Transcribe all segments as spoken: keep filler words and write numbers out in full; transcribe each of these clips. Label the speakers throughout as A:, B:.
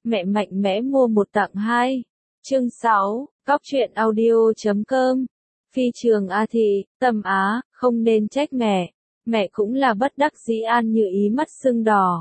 A: mẹ mạnh mẽ mua một tặng hai. Chương sáu, Cóc truyện audio chấm com. Phi trường A Thị, Tâm Á, không nên trách mẹ. Mẹ cũng là bất đắc dĩ. An Như Ý mắt sưng đỏ.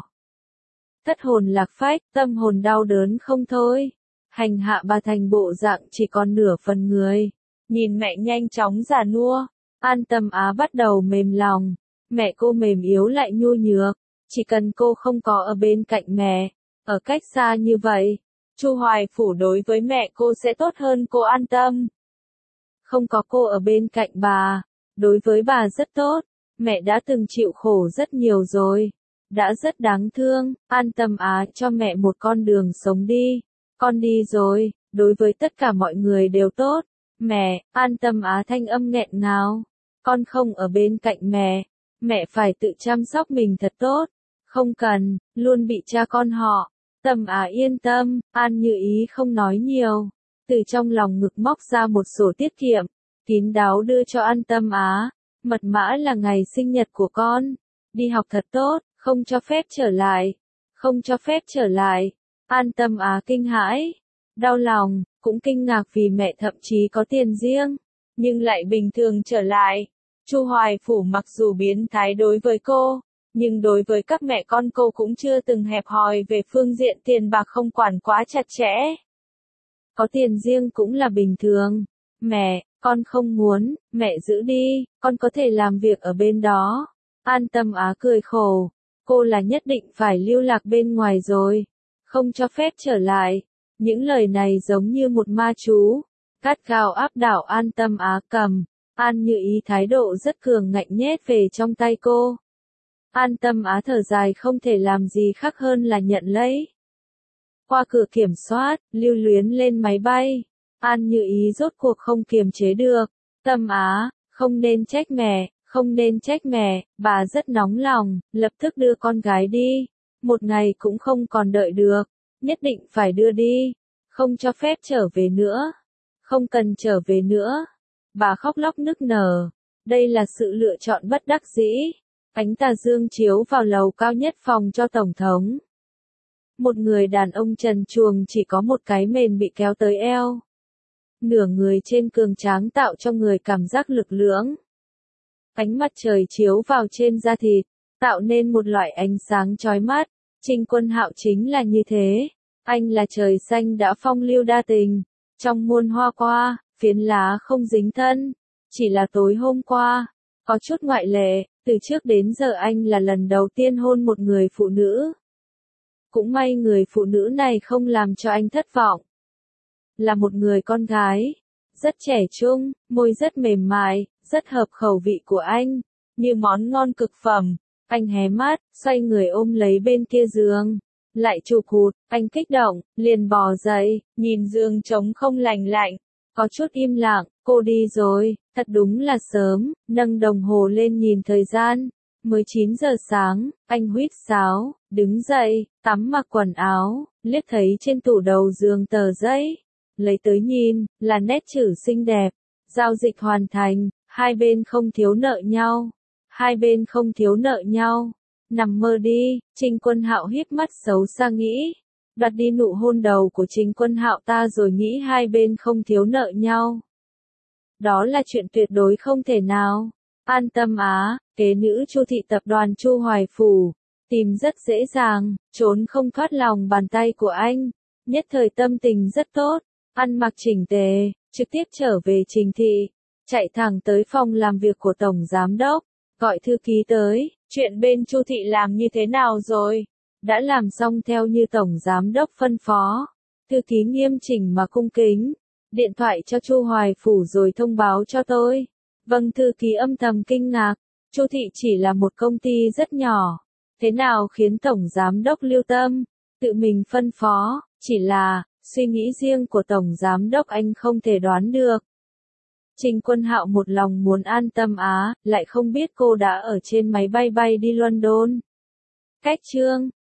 A: Thất hồn lạc phách, tâm hồn đau đớn không thôi. Hành hạ bà thành bộ dạng chỉ còn nửa phần người. Nhìn mẹ nhanh chóng già nua, An Tâm Á bắt đầu mềm lòng. Mẹ cô mềm yếu lại nhu nhược. Chỉ cần cô không có ở bên cạnh mẹ, ở cách xa như vậy, Chu Hoài Phủ đối với mẹ cô sẽ tốt hơn, cô an tâm. Không có cô ở bên cạnh bà, đối với bà rất tốt. Mẹ đã từng chịu khổ rất nhiều rồi, đã rất đáng thương. An Tâm Á cho mẹ một con đường sống đi. Con đi rồi, đối với tất cả mọi người đều tốt. Mẹ, An Tâm Á thanh âm nghẹn ngào. Con không ở bên cạnh mẹ, mẹ phải tự chăm sóc mình thật tốt. Không cần, luôn bị cha con họ. Tâm Á yên tâm. An Như Ý không nói nhiều. Từ trong lòng ngực móc ra một sổ tiết kiệm, kín đáo đưa cho An Tâm Á. Mật mã là ngày sinh nhật của con. Đi học thật tốt, không cho phép trở lại. Không cho phép trở lại. An Tâm Á kinh hãi, đau lòng, cũng kinh ngạc vì mẹ thậm chí có tiền riêng, nhưng lại bình thường trở lại. Chu Hoài Phủ mặc dù biến thái đối với cô, nhưng đối với các mẹ con cô cũng chưa từng hẹp hòi về phương diện tiền bạc, không quản quá chặt chẽ. Có tiền riêng cũng là bình thường. Mẹ, con không muốn, mẹ giữ đi, con có thể làm việc ở bên đó. An Tâm Á cười khổ, cô là nhất định phải lưu lạc bên ngoài rồi, không cho phép trở lại. Những lời này giống như một ma chú, gắt gao áp đảo An Tâm Á. Cầm, An Như Ý thái độ rất cường ngạnh nhét về trong tay cô. An Tâm Á thở dài, không thể làm gì khác hơn là nhận lấy. Qua cửa kiểm soát, lưu luyến lên máy bay. An Như Ý rốt cuộc không kiềm chế được. Tâm Á, không nên trách mẹ, không nên trách mẹ, bà rất nóng lòng, lập tức đưa con gái đi. Một ngày cũng không còn đợi được, nhất định phải đưa đi, không cho phép trở về nữa. Không cần trở về nữa. Bà khóc lóc nức nở. Đây là sự lựa chọn bất đắc dĩ. Ánh tà dương chiếu vào lầu cao nhất phòng cho Tổng thống. Một người đàn ông trần truồng chỉ có một cái mền bị kéo tới eo. Nửa người trên cường tráng tạo cho người cảm giác lực lưỡng. Ánh mặt trời chiếu vào trên da thịt, tạo nên một loại ánh sáng chói mắt. Trình Quân Hạo chính là như thế. Anh là trời xanh đã phong lưu đa tình. Trong muôn hoa qua, phiến lá không dính thân. Chỉ là tối hôm qua, có chút ngoại lệ, từ trước đến giờ anh là lần đầu tiên hôn một người phụ nữ. Cũng may người phụ nữ này không làm cho anh thất vọng. Là một người con gái, rất trẻ trung, môi rất mềm mại, rất hợp khẩu vị của anh, như món ngon cực phẩm. Anh hé mắt, xoay người ôm lấy bên kia giường, lại chụp hụt. Anh kích động, liền bò dậy, nhìn giường trống không lành lạnh, có chút im lặng. Cô đi rồi, thật đúng là sớm. Nâng đồng hồ lên nhìn thời gian, mới chín giờ sáng. Anh huýt sáo, đứng dậy, tắm mặc quần áo, liếc thấy trên tủ đầu giường tờ giấy, lấy tới nhìn, là nét chữ xinh đẹp. Giao dịch hoàn thành, hai bên không thiếu nợ nhau. Hai bên không thiếu nợ nhau. Nằm mơ đi. Trình Quân Hạo híp mắt xấu xa nghĩ. Đoạt đi nụ hôn đầu của Trình Quân Hạo ta rồi nghĩ hai bên không thiếu nợ nhau. Đó là chuyện tuyệt đối không thể nào. An Tâm Á, kế nữ Chu thị tập đoàn Chu Hoài Phủ, tìm rất dễ dàng, trốn không thoát lòng bàn tay của anh. Nhất thời tâm tình rất tốt, ăn mặc chỉnh tề, trực tiếp trở về Trình thị, chạy thẳng tới phòng làm việc của Tổng Giám Đốc, gọi thư ký tới. Chuyện bên Chu thị làm như thế nào rồi? Đã làm xong theo như Tổng Giám Đốc phân phó. Thư ký nghiêm chỉnh mà cung kính. Điện thoại cho Chu Hoài Phủ rồi thông báo cho tôi. Vâng. Thư ký âm thầm kinh ngạc. Chu thị chỉ là một công ty rất nhỏ. Thế nào khiến Tổng Giám Đốc lưu tâm? Tự mình phân phó, chỉ là, suy nghĩ riêng của Tổng Giám Đốc anh không thể đoán được. Trình Quân Hạo một lòng muốn An Tâm Á, lại không biết cô đã ở trên máy bay bay đi London. Cách chương